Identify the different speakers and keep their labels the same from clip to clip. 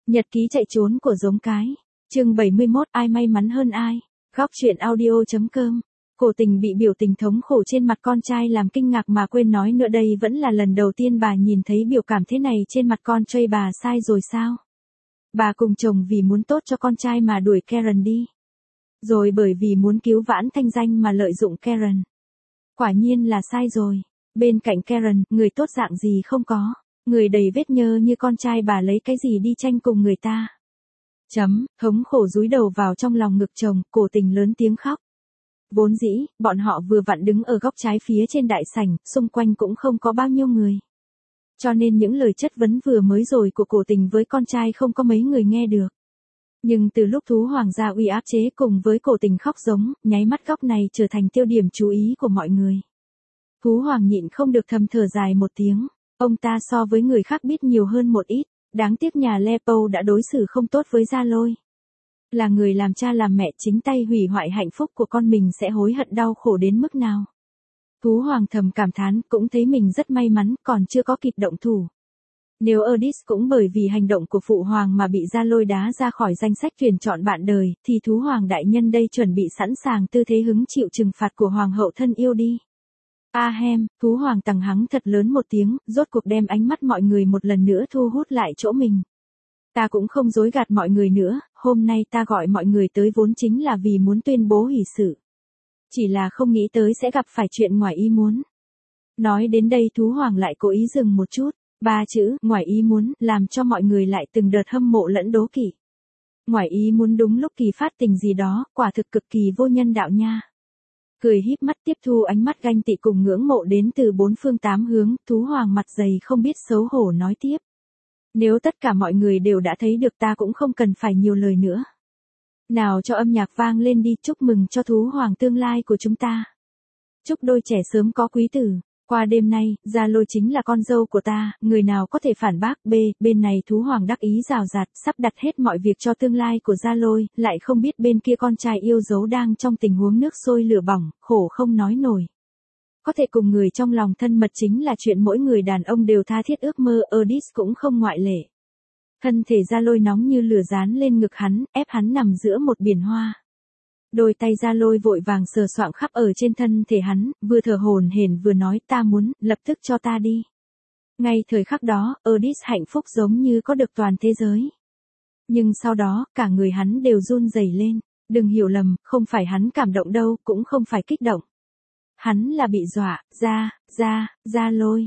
Speaker 1: Nhật ký chạy trốn của giống cái. Chương 71, ai may mắn hơn ai? Góc truyện audio.com. Cổ Tình bị biểu tình thống khổ trên mặt con trai làm kinh ngạc mà quên nói nữa, đây vẫn là lần đầu tiên bà nhìn thấy biểu cảm thế này trên mặt con trai. Bà sai rồi sao? Bà cùng chồng vì muốn tốt cho con trai mà đuổi Karen đi. Rồi bởi vì muốn cứu vãn thanh danh mà lợi dụng Karen. Quả nhiên là sai rồi. Bên cạnh Karen, người tốt dạng gì không có. Người đầy vết nhơ như con trai bà lấy cái gì đi tranh cùng người ta. Thống khổ dúi đầu vào trong lòng ngực chồng, Cổ Tình lớn tiếng khóc. Vốn dĩ, bọn họ vừa vặn đứng ở góc trái phía trên đại sảnh, xung quanh cũng không có bao nhiêu người. Cho nên những lời chất vấn vừa mới rồi của Cổ Tình với con trai không có mấy người nghe được. Nhưng từ lúc Thú Hoàng gia uy áp chế cùng với Cổ Tình khóc giống, nháy mắt góc này trở thành tiêu điểm chú ý của mọi người. Thú Hoàng nhịn không được thầm thở dài một tiếng. Ông ta so với người khác biết nhiều hơn một ít, đáng tiếc nhà Lepo đã đối xử không tốt với Gia Lôi. Là người làm cha làm mẹ chính tay hủy hoại hạnh phúc của con mình sẽ hối hận đau khổ đến mức nào. Thú Hoàng thầm cảm thán, cũng thấy mình rất may mắn, còn chưa có kịp động thủ. Nếu Erdis cũng bởi vì hành động của Phụ Hoàng mà bị Gia Lôi đá ra khỏi danh sách tuyển chọn bạn đời, thì Thú Hoàng đại nhân đây chuẩn bị sẵn sàng tư thế hứng chịu trừng phạt của Hoàng hậu thân yêu đi. Ahem, Thú Hoàng tằng hắng thật lớn một tiếng, rốt cuộc đem ánh mắt mọi người một lần nữa thu hút lại chỗ mình. Ta cũng không dối gạt mọi người nữa, hôm nay ta gọi mọi người tới vốn chính là vì muốn tuyên bố hỷ sự. Chỉ là không nghĩ tới sẽ gặp phải chuyện ngoài ý muốn. Nói đến đây Thú Hoàng lại cố ý dừng một chút, 3 chữ, ngoài ý muốn, làm cho mọi người lại từng đợt hâm mộ lẫn đố kỵ. Ngoài ý muốn đúng lúc kỳ phát tình gì đó, quả thực cực kỳ vô nhân đạo nha. Cười híp mắt tiếp thu ánh mắt ganh tị cùng ngưỡng mộ đến từ 4 phương 8 hướng, Thú Hoàng mặt dày không biết xấu hổ nói tiếp. Nếu tất cả mọi người đều đã thấy được ta cũng không cần phải nhiều lời nữa. Nào cho âm nhạc vang lên đi, chúc mừng cho Thú Hoàng tương lai của chúng ta. Chúc đôi trẻ sớm có quý tử. Qua đêm nay, Gia Lôi chính là con dâu của ta, người nào có thể phản bác. Bên này Thú Hoàng đắc ý rào rạt, sắp đặt hết mọi việc cho tương lai của Gia Lôi, lại không biết bên kia con trai yêu dấu đang trong tình huống nước sôi lửa bỏng, khổ không nói nổi. Có thể cùng người trong lòng thân mật chính là chuyện mỗi người đàn ông đều tha thiết ước mơ, Erdis cũng không ngoại lệ. Thân thể Gia Lôi nóng như lửa dán lên ngực hắn, ép hắn nằm giữa một biển hoa. Đôi tay Gia Lôi vội vàng sờ soạng khắp ở trên thân thể hắn, vừa thở hổn hển vừa nói ta muốn, lập tức cho ta đi. Ngay thời khắc đó, Erdis hạnh phúc giống như có được toàn thế giới. Nhưng sau đó, cả người hắn đều run rẩy lên, đừng hiểu lầm, không phải hắn cảm động đâu, cũng không phải kích động. Hắn là bị dọa. Gia Lôi,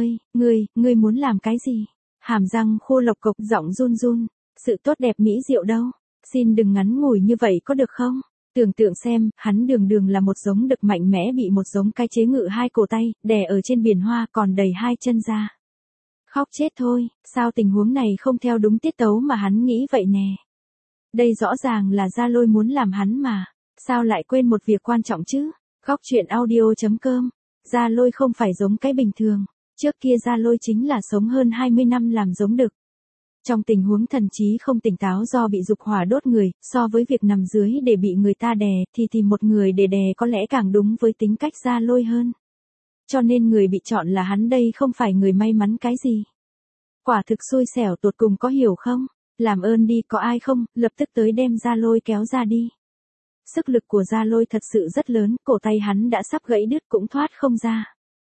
Speaker 1: ngươi muốn làm cái gì? Hàm răng khô lộc cộc, giọng run run, sự tốt đẹp mỹ diệu đâu, xin đừng ngắn ngủi như vậy có được không? Tưởng tượng xem, hắn đường là một giống đực mạnh mẽ bị một giống cái chế ngự 2 cổ tay, đè ở trên biển hoa còn đầy 2 chân ra. Khóc chết thôi, sao tình huống này không theo đúng tiết tấu mà hắn nghĩ vậy nè. Đây rõ ràng là Gia Lôi muốn làm hắn mà, sao lại quên một việc quan trọng chứ? Góc truyện audio.com. Gia Lôi không phải giống cái bình thường, trước kia Gia Lôi chính là sống hơn 20 năm làm giống đực. Trong tình huống thần trí không tỉnh táo do bị dục hỏa đốt người, so với việc nằm dưới để bị người ta đè, thì tìm một người để đè có lẽ càng đúng với tính cách Gia Lôi hơn. Cho nên người bị chọn là hắn đây không phải người may mắn cái gì. Quả thực xui xẻo tột cùng có hiểu không? Làm ơn đi, có ai không, lập tức tới đem Gia Lôi kéo ra đi. Sức lực của Gia Lôi thật sự rất lớn, cổ tay hắn đã sắp gãy đứt cũng thoát không ra.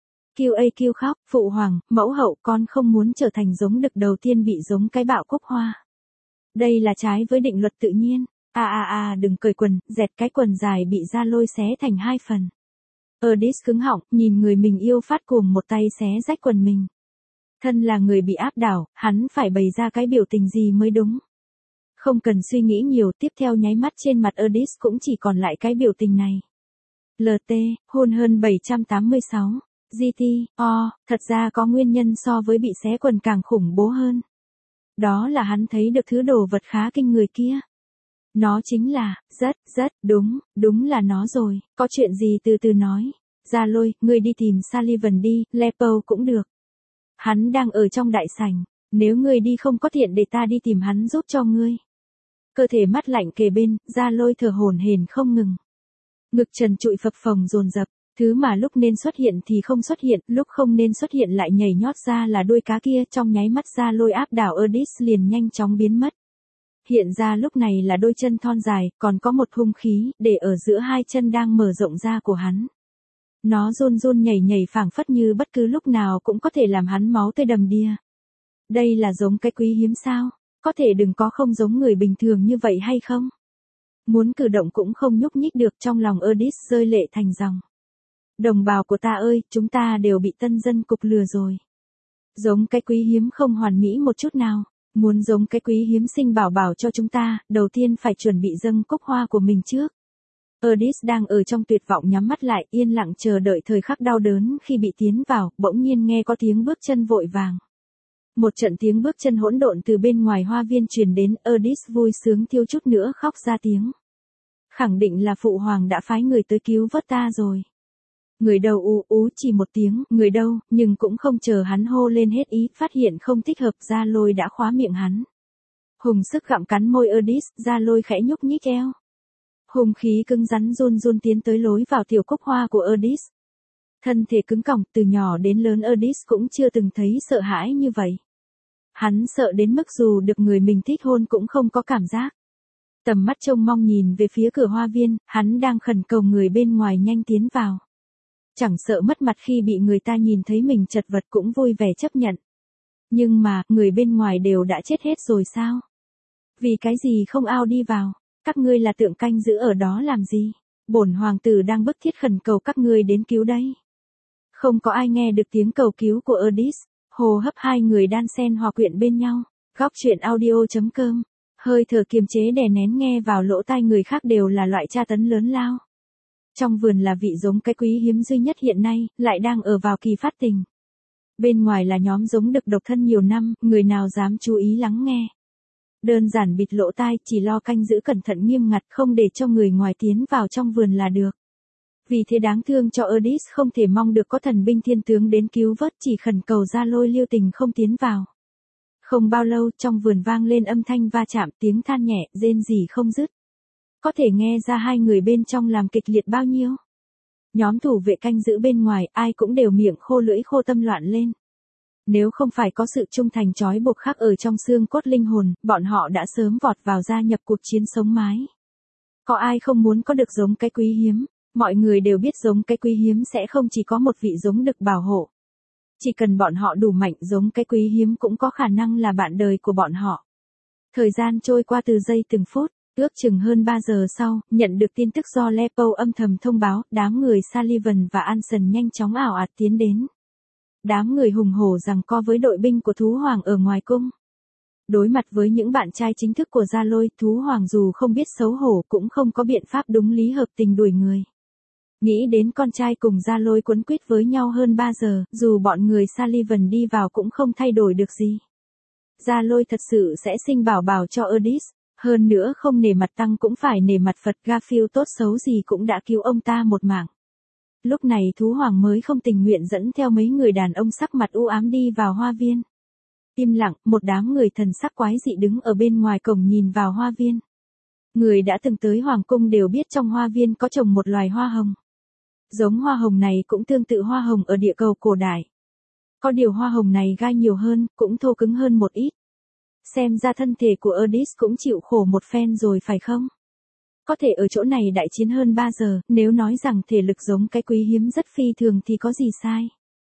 Speaker 1: Kêu khóc, Phụ Hoàng, mẫu hậu, con không muốn trở thành giống đực đầu tiên bị giống cái bạo cúc hoa. Đây là trái với định luật tự nhiên. Đừng cởi quần, dẹt cái quần dài bị Gia Lôi xé thành 2 phần. Erdis cứng họng, nhìn người mình yêu phát cuồng một tay xé rách quần mình. Thân là người bị áp đảo, hắn phải bày ra cái biểu tình gì mới đúng. Không cần suy nghĩ nhiều, tiếp theo nháy mắt trên mặt Erdis cũng chỉ còn lại cái biểu tình này. LT, hôn hơn 786. Thật ra có nguyên nhân so với bị xé quần càng khủng bố hơn. Đó là hắn thấy được thứ đồ vật khá kinh người kia. Nó chính là, đúng là nó rồi, có chuyện gì từ từ nói. Gia Lôi, ngươi đi tìm Sullivan đi, Lepo cũng được. Hắn đang ở trong đại sảnh, nếu ngươi đi không có tiện để ta đi tìm hắn giúp cho ngươi. Cơ thể mắt lạnh kề bên, Gia Lôi thở hổn hển không ngừng. Ngực trần trụi phập phồng dồn dập. Thứ mà lúc nên xuất hiện thì không xuất hiện, lúc không nên xuất hiện lại nhảy nhót ra là đuôi cá kia, trong nháy mắt Gia Lôi áp đảo Erdis liền nhanh chóng biến mất. Hiện ra lúc này là đôi chân thon dài, còn có một hung khí, để ở giữa hai chân đang mở rộng ra của hắn. Nó run run nhảy nhảy phảng phất như bất cứ lúc nào cũng có thể làm hắn máu tươi đầm đìa. Đây là giống cái quý hiếm sao? Có thể đừng có không giống người bình thường như vậy hay không? Muốn cử động cũng không nhúc nhích được, trong lòng Erdis rơi lệ thành dòng. Đồng bào của ta ơi, chúng ta đều bị tân dân cục lừa rồi. Giống cái quý hiếm không hoàn mỹ một chút nào. Muốn giống cái quý hiếm sinh bảo bảo cho chúng ta, đầu tiên phải chuẩn bị dâng cúc hoa của mình trước. Erdis đang ở trong tuyệt vọng nhắm mắt lại, yên lặng chờ đợi thời khắc đau đớn khi bị tiến vào, bỗng nhiên nghe có tiếng bước chân vội vàng. Một trận tiếng bước chân hỗn độn từ bên ngoài hoa viên truyền đến, Erdis vui sướng thiếu chút nữa khóc ra tiếng. Khẳng định là phụ hoàng đã phái người tới cứu vớt ta rồi. Người đâu ú ú chỉ một tiếng, người đâu, nhưng cũng không chờ hắn hô lên hết ý, phát hiện không thích hợp, Gia Lôi đã khóa miệng hắn. Hùng sức gặm cắn môi Erdis, Gia Lôi khẽ nhúc nhích eo. Hùng khí cứng rắn run run tiến tới lối vào tiểu cúc hoa của Erdis. Thân thể cứng còng, từ nhỏ đến lớn Erdis cũng chưa từng thấy sợ hãi như vậy. Hắn sợ đến mức dù được người mình thích hôn cũng không có cảm giác. Tầm mắt trông mong nhìn về phía cửa hoa viên, hắn đang khẩn cầu người bên ngoài nhanh tiến vào. Chẳng sợ mất mặt khi bị người ta nhìn thấy mình chật vật cũng vui vẻ chấp nhận. Nhưng mà, người bên ngoài đều đã chết hết rồi sao? Vì cái gì không ao đi vào? Các ngươi là tượng canh giữ ở đó làm gì? Bổn hoàng tử đang bức thiết khẩn cầu các ngươi đến cứu đấy. Không có ai nghe được tiếng cầu cứu của Erdis, hô hấp hai người đan xen hòa quyện bên nhau. Góc truyện audio.com. Hơi thở kiềm chế đè nén nghe vào lỗ tai người khác đều là loại tra tấn lớn lao. Trong vườn là vị giống cái quý hiếm duy nhất hiện nay, lại đang ở vào kỳ phát tình. Bên ngoài là nhóm giống đực độc thân nhiều năm, người nào dám chú ý lắng nghe. Đơn giản bịt lỗ tai, chỉ lo canh giữ cẩn thận nghiêm ngặt, không để cho người ngoài tiến vào trong vườn là được. Vì thế đáng thương cho Erdis không thể mong được có thần binh thiên tướng đến cứu vớt, chỉ khẩn cầu Gia Lôi lưu tình không tiến vào. Không bao lâu, trong vườn vang lên âm thanh va chạm, tiếng than nhẹ, rên rỉ không dứt. Có thể nghe ra hai người bên trong làm kịch liệt bao nhiêu. Nhóm thủ vệ canh giữ bên ngoài, ai cũng đều miệng khô lưỡi khô tâm loạn lên. Nếu không phải có sự trung thành trói buộc khác ở trong xương cốt linh hồn, bọn họ đã sớm vọt vào gia nhập cuộc chiến sống mái. Có ai không muốn có được giống cái quý hiếm? Mọi người đều biết giống cái quý hiếm sẽ không chỉ có một vị giống được bảo hộ. Chỉ cần bọn họ đủ mạnh, giống cái quý hiếm cũng có khả năng là bạn đời của bọn họ. Thời gian trôi qua từ giây từng phút, ước chừng hơn 3 giờ sau, nhận được tin tức do Lepo âm thầm thông báo, đám người Sullivan và Anson nhanh chóng ảo ạt tiến đến. Đám người hùng hổ giằng co với đội binh của Thú Hoàng ở ngoài cung. Đối mặt với những bạn trai chính thức của Gia Lôi, Thú Hoàng dù không biết xấu hổ cũng không có biện pháp đúng lý hợp tình đuổi người. Nghĩ đến con trai cùng Gia Lôi quấn quýt với nhau hơn 3 giờ, dù bọn người Sullivan đi vào cũng không thay đổi được gì. Gia Lôi thật sự sẽ sinh bảo bảo cho Erdis, hơn nữa không nể mặt tăng cũng phải nể mặt Phật, Garfield tốt xấu gì cũng đã cứu ông ta một mạng. Lúc này Thú Hoàng mới không tình nguyện dẫn theo mấy người đàn ông sắc mặt u ám đi vào hoa viên. Im lặng, một đám người thần sắc quái dị đứng ở bên ngoài cổng nhìn vào hoa viên. Người đã từng tới Hoàng cung đều biết trong hoa viên có trồng một loài hoa hồng. Giống hoa hồng này cũng tương tự hoa hồng ở địa cầu cổ đại. Có điều hoa hồng này gai nhiều hơn, cũng thô cứng hơn một ít. Xem ra thân thể của Erdis cũng chịu khổ một phen rồi phải không? Có thể ở chỗ này đại chiến hơn 3 giờ, nếu nói rằng thể lực giống cái quý hiếm rất phi thường thì có gì sai.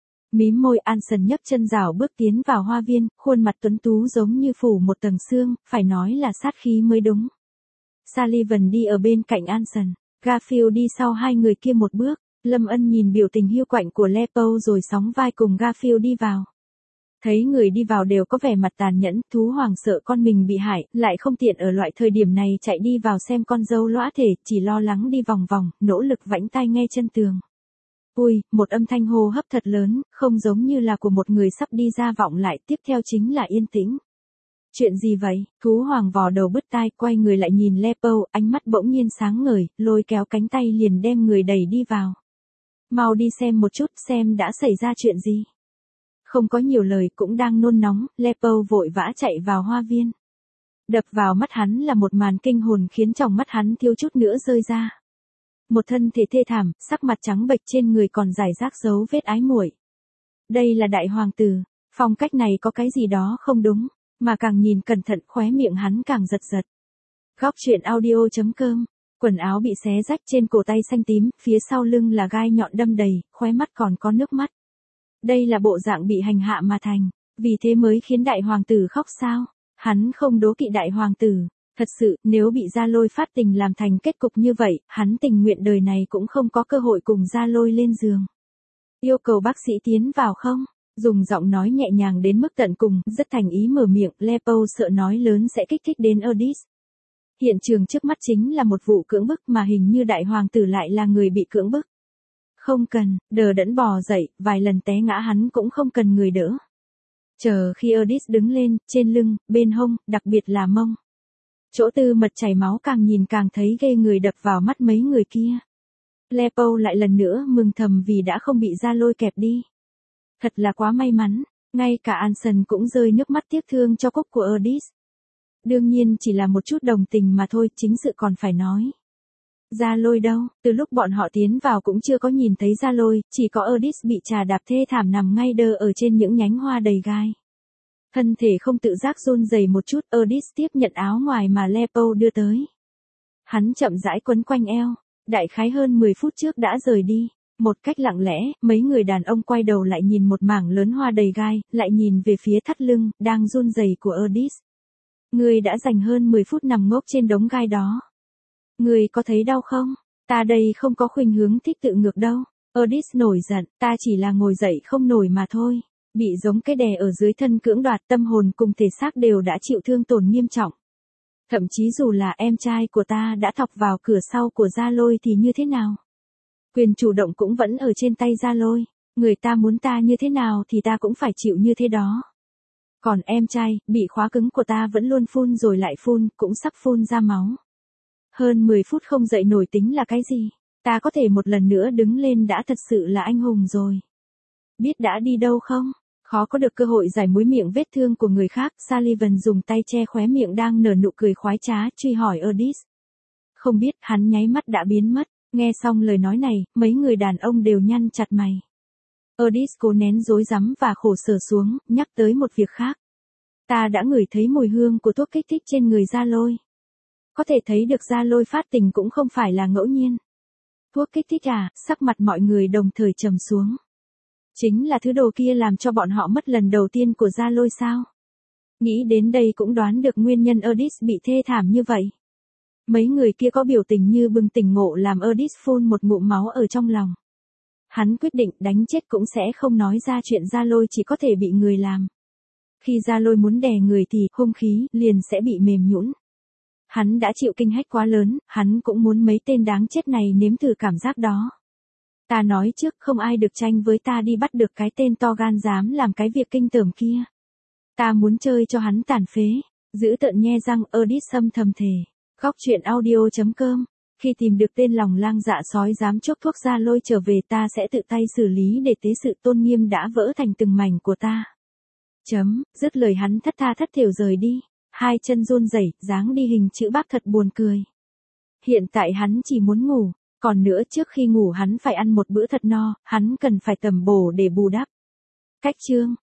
Speaker 1: Mím môi, Anson nhấp chân rảo bước tiến vào hoa viên, khuôn mặt tuấn tú giống như phủ một tầng sương, phải nói là sát khí mới đúng. Sullivan đi ở bên cạnh Anson, Garfield đi sau hai người kia một bước. Lâm Ân nhìn biểu tình hiu quạnh của Lepo rồi sóng vai cùng Garfield đi vào. Thấy người đi vào đều có vẻ mặt tàn nhẫn, Thú Hoàng sợ con mình bị hại, lại không tiện ở loại thời điểm này chạy đi vào xem con dâu lõa thể, chỉ lo lắng đi vòng vòng, nỗ lực vãnh tai nghe chân tường. Ui, một âm thanh hô hấp thật lớn, không giống như là của một người sắp đi ra vọng lại, tiếp theo chính là yên tĩnh. Chuyện gì vậy? Thú Hoàng vò đầu bứt tai, quay người lại nhìn Lepo, ánh mắt bỗng nhiên sáng ngời, lôi kéo cánh tay liền đem người đẩy đi vào. Mau đi xem một chút xem đã xảy ra chuyện gì. Không có nhiều lời cũng đang nôn nóng, Lepo vội vã chạy vào hoa viên. Đập vào mắt hắn là một màn kinh hồn khiến tròng mắt hắn thiếu chút nữa rơi ra. Một thân thể thê thảm, sắc mặt trắng bệch trên người còn rải rác dấu vết ái muội. Đây là đại hoàng tử, phong cách này có cái gì đó không đúng. Mà càng nhìn cẩn thận khóe miệng hắn càng giật giật. Góc truyện audio.com, quần áo bị xé rách trên cổ tay xanh tím, phía sau lưng là gai nhọn đâm đầy, khóe mắt còn có nước mắt. Đây là bộ dạng bị hành hạ mà thành, vì thế mới khiến đại hoàng tử khóc sao? Hắn không đố kỵ đại hoàng tử. Thật sự, nếu bị Gia Lôi phát tình làm thành kết cục như vậy, hắn tình nguyện đời này cũng không có cơ hội cùng Gia Lôi lên giường. Yêu cầu bác sĩ tiến vào không? Dùng giọng nói nhẹ nhàng đến mức tận cùng, rất thành ý mở miệng, Lepo sợ nói lớn sẽ kích thích đến Odys. Hiện trường trước mắt chính là một vụ cưỡng bức mà hình như đại hoàng tử lại là người bị cưỡng bức. Không cần, đờ đẫn bò dậy, vài lần té ngã hắn cũng không cần người đỡ. Chờ khi Odys đứng lên, trên lưng, bên hông, đặc biệt là mông. Chỗ tư mật chảy máu càng nhìn càng thấy ghê người đập vào mắt mấy người kia. Lepo lại lần nữa mừng thầm vì đã không bị Gia Lôi kẹp đi. Thật là quá may mắn, ngay cả Anson cũng rơi nước mắt tiếc thương cho cúc của Odys. Đương nhiên chỉ là một chút đồng tình mà thôi, chính sự còn phải nói. Gia Lôi đâu, từ lúc bọn họ tiến vào cũng chưa có nhìn thấy Gia Lôi, chỉ có Odys bị trà đạp thê thảm nằm ngay đơ ở trên những nhánh hoa đầy gai. Thân thể không tự giác run rẩy một chút, Odys tiếp nhận áo ngoài mà Lepo đưa tới. Hắn chậm rãi quấn quanh eo, đại khái hơn 10 phút trước đã rời đi. Một cách lặng lẽ, mấy người đàn ông quay đầu lại nhìn một mảng lớn hoa đầy gai, lại nhìn về phía thắt lưng, đang run rẩy của Odys. Ngươi đã dành hơn 10 phút nằm ngốc trên đống gai đó. Ngươi có thấy đau không? Ta đây không có khuynh hướng thích tự ngược đâu. Odys nổi giận, ta chỉ là ngồi dậy không nổi mà thôi. Bị giống cái đè ở dưới thân cưỡng đoạt, tâm hồn cùng thể xác đều đã chịu thương tổn nghiêm trọng. Thậm chí dù là em trai của ta đã thọc vào cửa sau của Gia Lôi thì như thế nào? Quyền chủ động cũng vẫn ở trên tay Gia Lôi. Người ta muốn ta như thế nào thì ta cũng phải chịu như thế đó. Còn em trai, bị khóa cứng của ta vẫn luôn phun rồi lại phun, cũng sắp phun ra máu. Hơn 10 phút không dậy nổi tính là cái gì? Ta có thể một lần nữa đứng lên đã thật sự là anh hùng rồi. Biết đã đi đâu không? Khó có được cơ hội giải muối miệng vết thương của người khác, Sullivan dùng tay che khóe miệng đang nở nụ cười khoái trá, truy hỏi Odys. Không biết, hắn nháy mắt đã biến mất. Nghe xong lời nói này, mấy người đàn ông đều nhăn chặt mày. Odys cố nén rối rắm và khổ sở xuống, nhắc tới một việc khác. Ta đã ngửi thấy mùi hương của thuốc kích thích trên người Gia Lôi. Có thể thấy được Gia Lôi phát tình cũng không phải là ngẫu nhiên. Thuốc kích thích à? Sắc mặt mọi người đồng thời trầm xuống. Chính là thứ đồ kia làm cho bọn họ mất lần đầu tiên của Gia Lôi sao? Nghĩ đến đây cũng đoán được nguyên nhân Odys bị thê thảm như vậy. Mấy người kia có biểu tình như bừng tỉnh ngộ làm Odys phun một ngụm máu ở trong lòng. Hắn quyết định đánh chết cũng sẽ không nói ra chuyện Gia Lôi chỉ có thể bị người làm. Khi Gia Lôi muốn đè người thì hung khí liền sẽ bị mềm nhũn. Hắn đã chịu kinh hách quá lớn, hắn cũng muốn mấy tên đáng chết này nếm thử cảm giác đó. Ta nói trước không ai được tranh với ta đi bắt được cái tên to gan dám làm cái việc kinh tởm kia. Ta muốn chơi cho hắn tàn phế. Giữ tợn nhe răng, Odys âm thầm thề. Góc truyện audio.com. Khi tìm được tên lòng lang dạ sói dám chốc thuốc Gia Lôi trở về ta sẽ tự tay xử lý để tế sự tôn nghiêm đã vỡ thành từng mảnh của ta. Dứt lời hắn thất tha thất thểu rời đi. Hai chân run rẩy, dáng đi hình chữ bác thật buồn cười. Hiện tại hắn chỉ muốn ngủ. Còn nữa trước khi ngủ hắn phải ăn một bữa thật no, hắn cần phải tầm bổ để bù đắp. Cách chương.